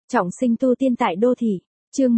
Trọng sinh tu tiên tại đô thị, chương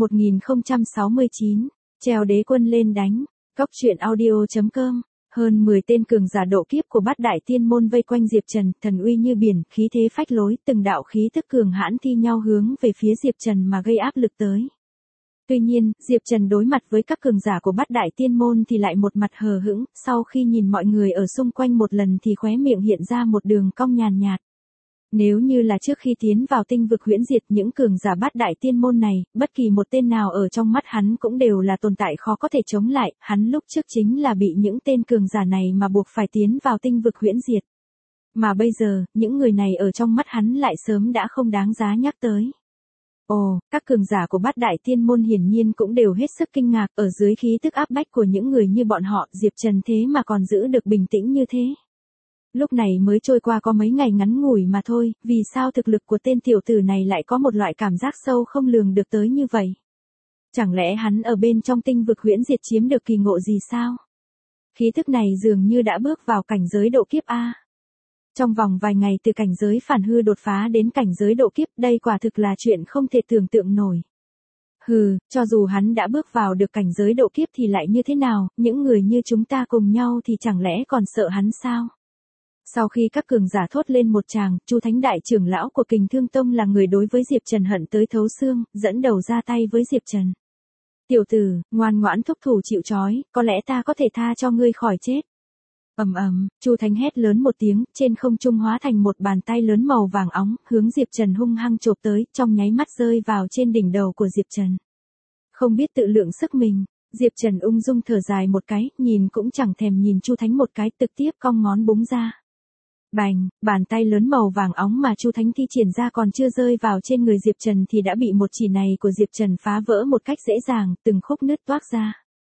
1069, treo đế quân lên đánh, góc truyện audio.com. Hơn 10 tên cường giả độ kiếp của bát đại tiên môn vây quanh Diệp Trần, thần uy như biển, khí thế phách lối, từng đạo khí tức cường hãn thi nhau hướng về phía Diệp Trần mà gây áp lực tới. Tuy nhiên, Diệp Trần đối mặt với các cường giả của bát đại tiên môn thì lại một mặt hờ hững, sau khi nhìn mọi người ở xung quanh một lần thì khóe miệng hiện ra một đường cong nhàn nhạt. Nếu như là trước khi tiến vào tinh vực huyễn diệt những cường giả bát đại tiên môn này, bất kỳ một tên nào ở trong mắt hắn cũng đều là tồn tại khó có thể chống lại, hắn lúc trước chính là bị những tên cường giả này mà buộc phải tiến vào tinh vực huyễn diệt. Mà bây giờ, những người này ở trong mắt hắn lại sớm đã không đáng giá nhắc tới. Ồ, các cường giả của bát đại tiên môn hiển nhiên cũng đều hết sức kinh ngạc, ở dưới khí tức áp bách của những người như bọn họ, Diệp Trần thế mà còn giữ được bình tĩnh như thế. Lúc này mới trôi qua có mấy ngày ngắn ngủi mà thôi, vì sao thực lực của tên tiểu tử này lại có một loại cảm giác sâu không lường được tới như vậy? Chẳng lẽ hắn ở bên trong tinh vực huyễn diệt chiếm được kỳ ngộ gì sao? Khí thức này dường như đã bước vào cảnh giới độ kiếp A. Trong vòng vài ngày từ cảnh giới phản hư đột phá đến cảnh giới độ kiếp, đây quả thực là chuyện không thể tưởng tượng nổi. Hừ, cho dù hắn đã bước vào được cảnh giới độ kiếp thì lại như thế nào, những người như chúng ta cùng nhau thì chẳng lẽ còn sợ hắn sao? Sau khi các cường giả thốt lên một tràng, Chu Thánh đại trưởng lão của Kình Thương Tông là người đối với Diệp Trần hận tới thấu xương, dẫn đầu ra tay với Diệp Trần. Tiểu tử, ngoan ngoãn thúc thủ chịu trói, có lẽ ta có thể tha cho ngươi khỏi chết. Chu Thánh hét lớn một tiếng, trên không trung hóa thành một bàn tay lớn màu vàng óng, hướng Diệp Trần hung hăng chộp tới, trong nháy mắt rơi vào trên đỉnh đầu của Diệp Trần. Không biết tự lượng sức mình, Diệp Trần ung dung thở dài một cái, nhìn cũng chẳng thèm nhìn Chu Thánh một cái, trực tiếp cong ngón búng ra. Bành, bàn tay lớn màu vàng óng mà Chu Thánh thi triển ra còn chưa rơi vào trên người Diệp Trần thì đã bị một chỉ này của Diệp Trần phá vỡ một cách dễ dàng, từng khúc nứt toác ra.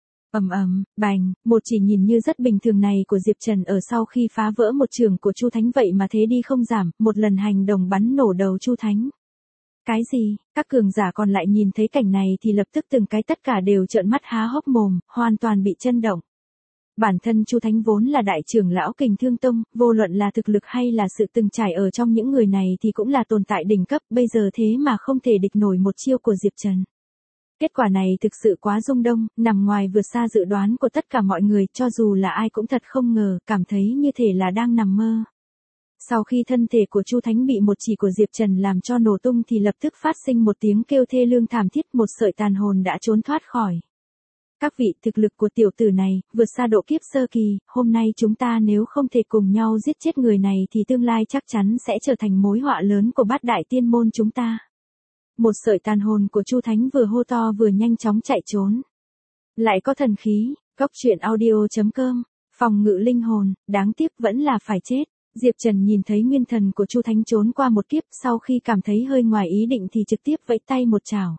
Bành, một chỉ nhìn như rất bình thường này của Diệp Trần ở sau khi phá vỡ một trường của Chu Thánh vậy mà thế đi không giảm, một lần hành động bắn nổ đầu Chu Thánh. Cái gì? Các cường giả còn lại nhìn thấy cảnh này thì lập tức từng cái tất cả đều trợn mắt há hốc mồm, hoàn toàn bị chấn động. Bản thân Chu Thánh vốn là đại trưởng lão Kình Thương Tông, vô luận là thực lực hay là sự từng trải ở trong những người này thì cũng là tồn tại đỉnh cấp, bây giờ thế mà không thể địch nổi một chiêu của Diệp Trần. Kết quả này thực sự quá rung động, nằm ngoài vượt xa dự đoán của tất cả mọi người, cho dù là ai cũng thật không ngờ, cảm thấy như thể là đang nằm mơ. Sau khi thân thể của Chu Thánh bị một chỉ của Diệp Trần làm cho nổ tung thì lập tức phát sinh một tiếng kêu thê lương thảm thiết, một sợi tàn hồn đã trốn thoát khỏi. Các vị, thực lực của tiểu tử này, vượt xa độ kiếp sơ kỳ, hôm nay chúng ta nếu không thể cùng nhau giết chết người này thì tương lai chắc chắn sẽ trở thành mối họa lớn của bát đại tiên môn chúng ta. Một sợi tàn hồn của Chu Thánh vừa hô to vừa nhanh chóng chạy trốn. Lại có thần khí, góc truyện audio.com, phòng ngự linh hồn, đáng tiếc vẫn là phải chết. Diệp Trần nhìn thấy nguyên thần của Chu Thánh trốn qua một kiếp, sau khi cảm thấy hơi ngoài ý định thì trực tiếp vẫy tay một chảo.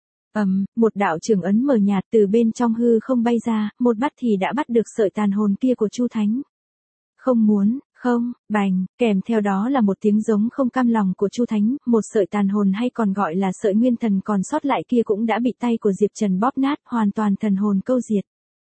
Một đạo trường ấn mờ nhạt từ bên trong hư không bay ra, một bắt thì đã bắt được sợi tàn hồn kia của Chu Thánh. Không muốn, không, bành, kèm theo đó là một tiếng giống không cam lòng của Chu Thánh, một sợi tàn hồn hay còn gọi là sợi nguyên thần còn sót lại kia cũng đã bị tay của Diệp Trần bóp nát, hoàn toàn thần hồn câu diệt.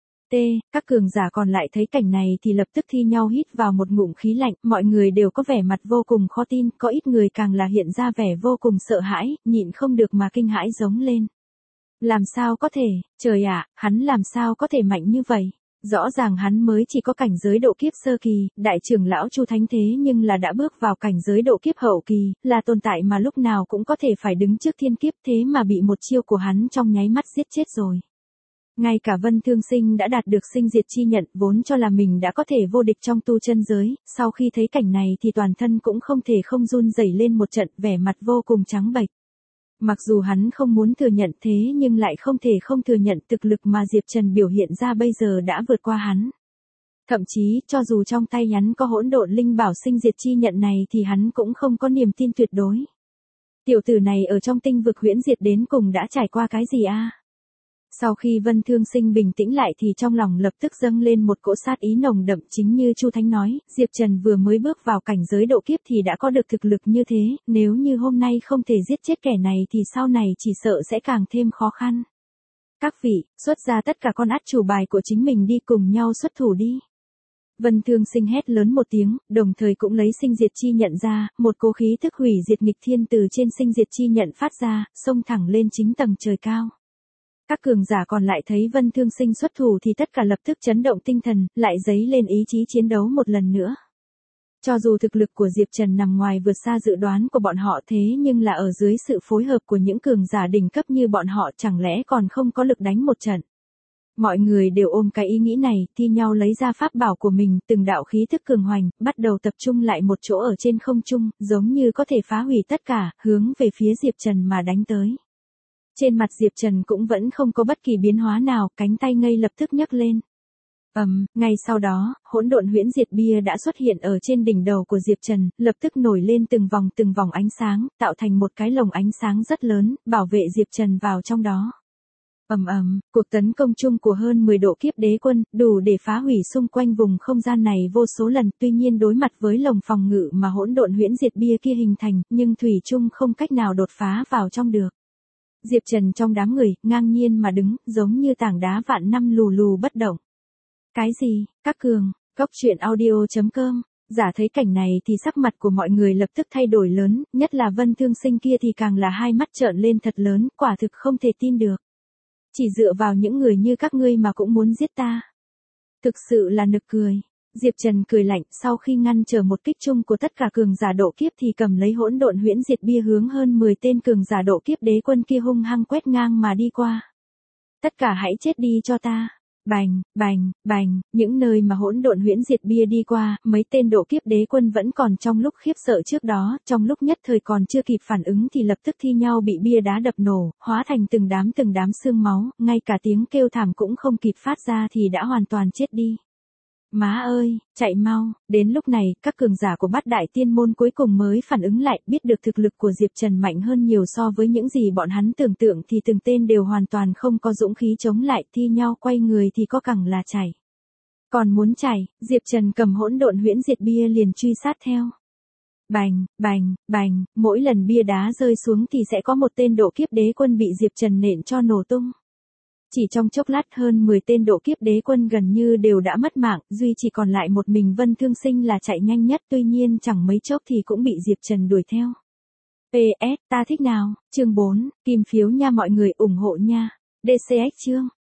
Các cường giả còn lại thấy cảnh này thì lập tức thi nhau hít vào một ngụm khí lạnh, mọi người đều có vẻ mặt vô cùng khó tin, có ít người càng là hiện ra vẻ vô cùng sợ hãi, nhịn không được mà kinh hãi giống lên. Làm sao có thể, trời ạ, hắn làm sao có thể mạnh như vậy? Rõ ràng hắn mới chỉ có cảnh giới độ kiếp sơ kỳ, đại trưởng lão Chu Thánh thế nhưng là đã bước vào cảnh giới độ kiếp hậu kỳ, là tồn tại mà lúc nào cũng có thể phải đứng trước thiên kiếp, thế mà bị một chiêu của hắn trong nháy mắt giết chết rồi. Ngay cả Vân Thương Sinh đã đạt được sinh diệt chi nhận, vốn cho là mình đã có thể vô địch trong tu chân giới, sau khi thấy cảnh này thì toàn thân cũng không thể không run rẩy lên một trận, vẻ mặt vô cùng trắng bệch. Mặc dù hắn không muốn thừa nhận thế nhưng lại không thể không thừa nhận thực lực mà Diệp Trần biểu hiện ra bây giờ đã vượt qua hắn. Thậm chí, cho dù trong tay hắn có hỗn độn linh bảo sinh diệt chi nhận này thì hắn cũng không có niềm tin tuyệt đối. Tiểu tử này ở trong tinh vực huyễn diệt đến cùng đã trải qua cái gì a? Sau khi Vân Thương Sinh bình tĩnh lại thì trong lòng lập tức dâng lên một cỗ sát ý nồng đậm, chính như Chu Thánh nói, Diệp Trần vừa mới bước vào cảnh giới độ kiếp thì đã có được thực lực như thế, nếu như hôm nay không thể giết chết kẻ này thì sau này chỉ sợ sẽ càng thêm khó khăn. Các vị, xuất ra tất cả con át chủ bài của chính mình đi cùng nhau xuất thủ đi. Vân Thương Sinh hét lớn một tiếng, đồng thời cũng lấy sinh diệt chi nhận ra, một cỗ khí thức hủy diệt nghịch thiên từ trên sinh diệt chi nhận phát ra, xông thẳng lên chính tầng trời cao. Các cường giả còn lại thấy Vân Thương Sinh xuất thủ thì tất cả lập tức chấn động tinh thần, lại dấy lên ý chí chiến đấu một lần nữa. Cho dù thực lực của Diệp Trần nằm ngoài vượt xa dự đoán của bọn họ thế nhưng là ở dưới sự phối hợp của những cường giả đỉnh cấp như bọn họ chẳng lẽ còn không có lực đánh một trận. Mọi người đều ôm cái ý nghĩ này, thi nhau lấy ra pháp bảo của mình, từng đạo khí thức cường hoành, bắt đầu tập trung lại một chỗ ở trên không trung, giống như có thể phá hủy tất cả, hướng về phía Diệp Trần mà đánh tới. Trên mặt Diệp Trần cũng vẫn không có bất kỳ biến hóa nào, cánh tay ngay lập tức nhấc lên. Ngay sau đó, hỗn độn huyễn diệt bia đã xuất hiện ở trên đỉnh đầu của Diệp Trần, lập tức nổi lên từng vòng ánh sáng, tạo thành một cái lồng ánh sáng rất lớn, bảo vệ Diệp Trần vào trong đó. Cuộc tấn công chung của hơn 10 độ kiếp đế quân, đủ để phá hủy xung quanh vùng không gian này vô số lần, tuy nhiên đối mặt với lồng phòng ngự mà hỗn độn huyễn diệt bia kia hình thành, nhưng thủy chung không cách nào đột phá vào trong được. Diệp Trần trong đám người, ngang nhiên mà đứng, giống như tảng đá vạn năm lù lù bất động. Cái gì, các cường, góc truyện audio.com. Giả thấy cảnh này thì sắc mặt của mọi người lập tức thay đổi lớn, nhất là Vân Thương Sinh kia thì càng là hai mắt trợn lên thật lớn, quả thực không thể tin được. Chỉ dựa vào những người như các ngươi mà cũng muốn giết ta. Thực sự là nực cười. Diệp Trần cười lạnh, sau khi ngăn trở một kích chung của tất cả cường giả độ kiếp thì cầm lấy hỗn độn huyễn diệt bia hướng hơn 10 tên cường giả độ kiếp đế quân kia hung hăng quét ngang mà đi qua. Tất cả hãy chết đi cho ta. Bành, những nơi mà hỗn độn huyễn diệt bia đi qua, mấy tên độ kiếp đế quân vẫn còn trong lúc khiếp sợ trước đó, trong lúc nhất thời còn chưa kịp phản ứng thì lập tức thi nhau bị bia đá đập nổ, hóa thành từng đám xương máu, ngay cả tiếng kêu thảm cũng không kịp phát ra thì đã hoàn toàn chết đi. Má ơi, chạy mau, đến lúc này, các cường giả của bát đại tiên môn cuối cùng mới phản ứng lại, biết được thực lực của Diệp Trần mạnh hơn nhiều so với những gì bọn hắn tưởng tượng thì từng tên đều hoàn toàn không có dũng khí chống lại, thi nhau quay người thì có cẳng là chạy. Còn muốn chạy, Diệp Trần cầm hỗn độn huyễn diệt bia liền truy sát theo. Bành, mỗi lần bia đá rơi xuống thì sẽ có một tên độ kiếp đế quân bị Diệp Trần nện cho nổ tung. Chỉ trong chốc lát hơn 10 tên độ kiếp đế quân gần như đều đã mất mạng, duy chỉ còn lại một mình Vân Thương Sinh là chạy nhanh nhất, tuy nhiên chẳng mấy chốc thì cũng bị Diệp Trần đuổi theo. PS, ta thích nào, chương 4, kim phiếu nha mọi người ủng hộ nha. DCX chương.